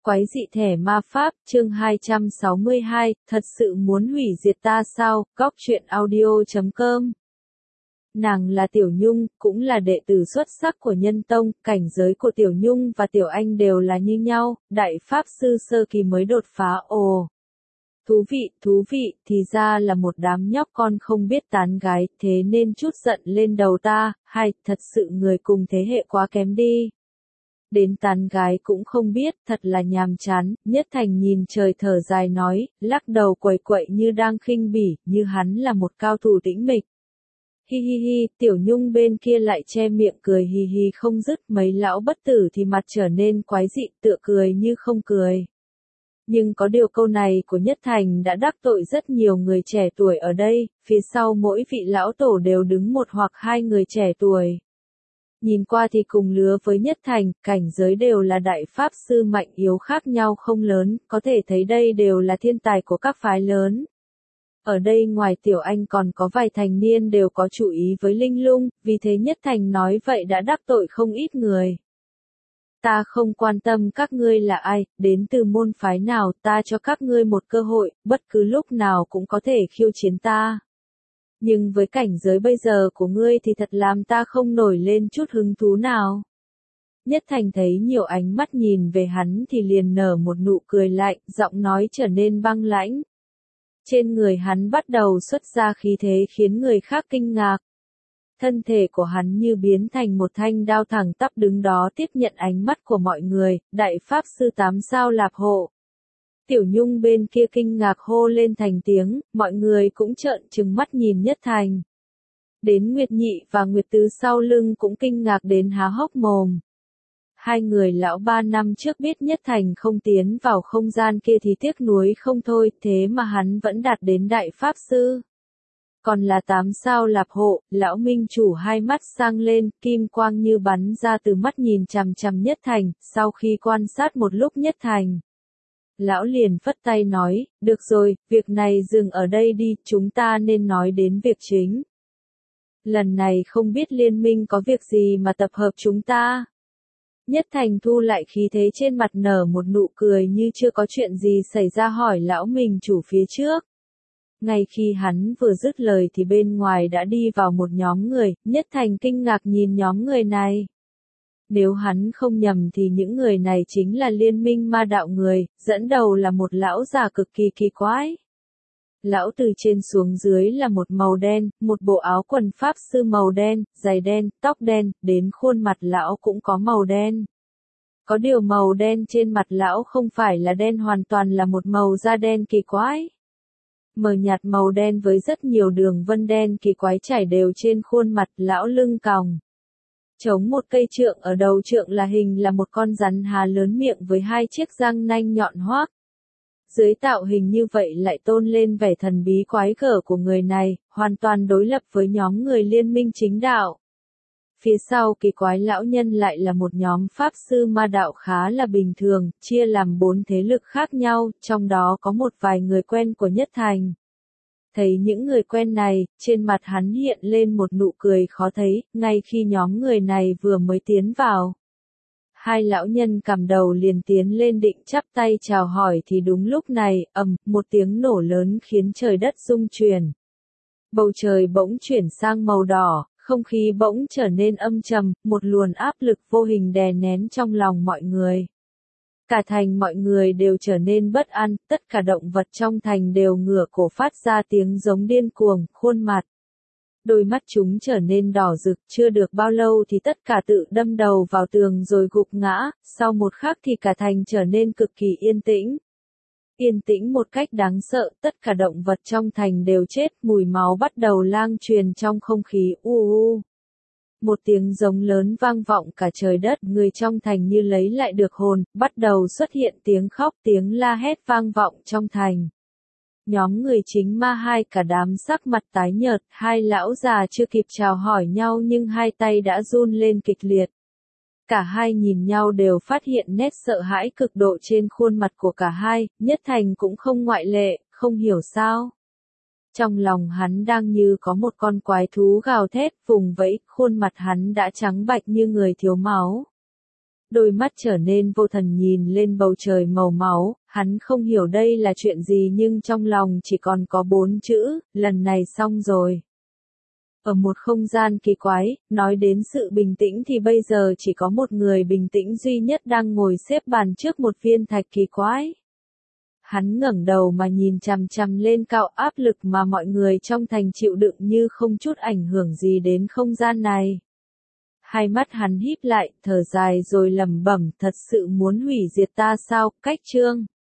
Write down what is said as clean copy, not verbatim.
Quái dị thẻ ma pháp, chương 262, thật sự muốn hủy diệt ta sao, góc truyện audio.com. Nàng là Tiểu Nhung, cũng là đệ tử xuất sắc của Nhân Tông, cảnh giới của Tiểu Nhung và Tiểu Anh đều là như nhau, đại pháp sư sơ kỳ mới đột phá. Ồ, thú vị, thì ra là một đám nhóc con không biết tán gái, thế nên chút giận lên đầu ta, hay, thật sự người cùng thế hệ quá kém đi. Đến tán gái cũng không biết, thật là nhàm chán. Nhất Thành nhìn trời thở dài nói, lắc đầu quẩy quậy như đang khinh bỉ, như hắn là một cao thủ tĩnh mịch. Hi hi hi, Tiểu Nhung bên kia lại che miệng cười hi hi không dứt, mấy lão bất tử thì mặt trở nên quái dị, tựa cười như không cười. Nhưng có điều câu này của Nhất Thành đã đắc tội rất nhiều người trẻ tuổi ở đây, phía sau mỗi vị lão tổ đều đứng một hoặc hai người trẻ tuổi. Nhìn qua thì cùng lứa với Nhất Thành, cảnh giới đều là đại pháp sư mạnh yếu khác nhau không lớn, có thể thấy đây đều là thiên tài của các phái lớn. Ở đây ngoài Tiểu Anh còn có vài thành niên đều có chú ý với Linh Lung, vì thế Nhất Thành nói vậy đã đắc tội không ít người. Ta không quan tâm các ngươi là ai, đến từ môn phái nào, ta cho các ngươi một cơ hội, bất cứ lúc nào cũng có thể khiêu chiến ta. Nhưng với cảnh giới bây giờ của ngươi thì thật làm ta không nổi lên chút hứng thú nào. Nhất Thành thấy nhiều ánh mắt nhìn về hắn thì liền nở một nụ cười lạnh, giọng nói trở nên băng lãnh. Trên người hắn bắt đầu xuất ra khí thế khiến người khác kinh ngạc. Thân thể của hắn như biến thành một thanh đao thẳng tắp đứng đó tiếp nhận ánh mắt của mọi người, đại pháp sư 8 sao Lạp Hộ. Tiểu Nhung bên kia kinh ngạc hô lên thành tiếng, mọi người cũng trợn trừng mắt nhìn Nhất Thành. Đến Nguyệt Nhị và Nguyệt Tứ sau lưng cũng kinh ngạc đến há hốc mồm. Hai người lão 3 năm trước biết Nhất Thành không tiến vào không gian kia thì tiếc nuối không thôi, thế mà hắn vẫn đạt đến đại pháp sư. Còn là 8 sao Lạp Hộ, lão minh chủ hai mắt sang lên, kim quang như bắn ra từ mắt nhìn chằm chằm Nhất Thành, sau khi quan sát một lúc Nhất Thành. Lão liền phất tay nói, được rồi, việc này dừng ở đây đi, chúng ta nên nói đến việc chính. Lần này không biết liên minh có việc gì mà tập hợp chúng ta. Nhất Thành thu lại khí thế trên mặt nở một nụ cười như chưa có chuyện gì xảy ra hỏi lão mình chủ phía trước. Ngay khi hắn vừa dứt lời thì bên ngoài đã đi vào một nhóm người, Nhất Thành kinh ngạc nhìn nhóm người này. Nếu hắn không nhầm thì những người này chính là liên minh ma đạo người, dẫn đầu là một lão già cực kỳ kỳ quái. Lão từ trên xuống dưới là một màu đen, một bộ áo quần pháp sư màu đen, giày đen, tóc đen, đến khuôn mặt lão cũng có màu đen. Có điều màu đen trên mặt lão không phải là đen hoàn toàn là một màu da đen kỳ quái. Mờ nhạt màu đen với rất nhiều đường vân đen kỳ quái chảy đều trên khuôn mặt, lão lưng còng. Chống một cây trượng, ở đầu trượng là hình là một con rắn há lớn miệng với hai chiếc răng nanh nhọn hoác. Dưới tạo hình như vậy lại tôn lên vẻ thần bí quái gở của người này, hoàn toàn đối lập với nhóm người liên minh chính đạo. Phía sau kỳ quái lão nhân lại là một nhóm pháp sư ma đạo khá là bình thường, chia làm 4 thế lực khác nhau, trong đó có một vài người quen của Nhất Thành. Thấy những người quen này, trên mặt hắn hiện lên một nụ cười khó thấy, ngay khi nhóm người này vừa mới tiến vào. Hai lão nhân cầm đầu liền tiến lên định chắp tay chào hỏi thì đúng lúc này, một tiếng nổ lớn khiến trời đất rung chuyển. Bầu trời bỗng chuyển sang màu đỏ, không khí bỗng trở nên âm trầm, một luồng áp lực vô hình đè nén trong lòng mọi người. Cả thành mọi người đều trở nên bất an, tất cả động vật trong thành đều ngửa cổ phát ra tiếng giống điên cuồng, khuôn mặt. Đôi mắt chúng trở nên đỏ rực, chưa được bao lâu thì tất cả tự đâm đầu vào tường rồi gục ngã, sau một khắc thì cả thành trở nên cực kỳ yên tĩnh. Yên tĩnh một cách đáng sợ, tất cả động vật trong thành đều chết, mùi máu bắt đầu lan truyền trong không khí, Một tiếng giống lớn vang vọng cả trời đất, người trong thành như lấy lại được hồn, bắt đầu xuất hiện tiếng khóc, tiếng la hét vang vọng trong thành. Nhóm người chính ma hai cả đám sắc mặt tái nhợt, hai lão già chưa kịp chào hỏi nhau nhưng hai tay đã run lên kịch liệt. Cả hai nhìn nhau đều phát hiện nét sợ hãi cực độ trên khuôn mặt của cả hai, Nhất Thành cũng không ngoại lệ, không hiểu sao. Trong lòng hắn đang như có một con quái thú gào thét, vùng vẫy, khuôn mặt hắn đã trắng bạch như người thiếu máu. đôi mắt trở nên vô thần nhìn lên bầu trời màu máu, hắn không hiểu đây là chuyện gì nhưng trong lòng chỉ còn có 4 chữ, lần này xong rồi. Ở một không gian kỳ quái, nói đến sự bình tĩnh thì bây giờ chỉ có một người bình tĩnh duy nhất đang ngồi xếp bàn trước một viên thạch kỳ quái. Hắn ngẩng đầu mà nhìn chằm chằm lên cao, áp lực mà mọi người trong thành chịu đựng như không chút ảnh hưởng gì đến không gian này. Hai mắt hắn híp lại, thở dài rồi lẩm bẩm, thật sự muốn hủy diệt ta sao? Cách chương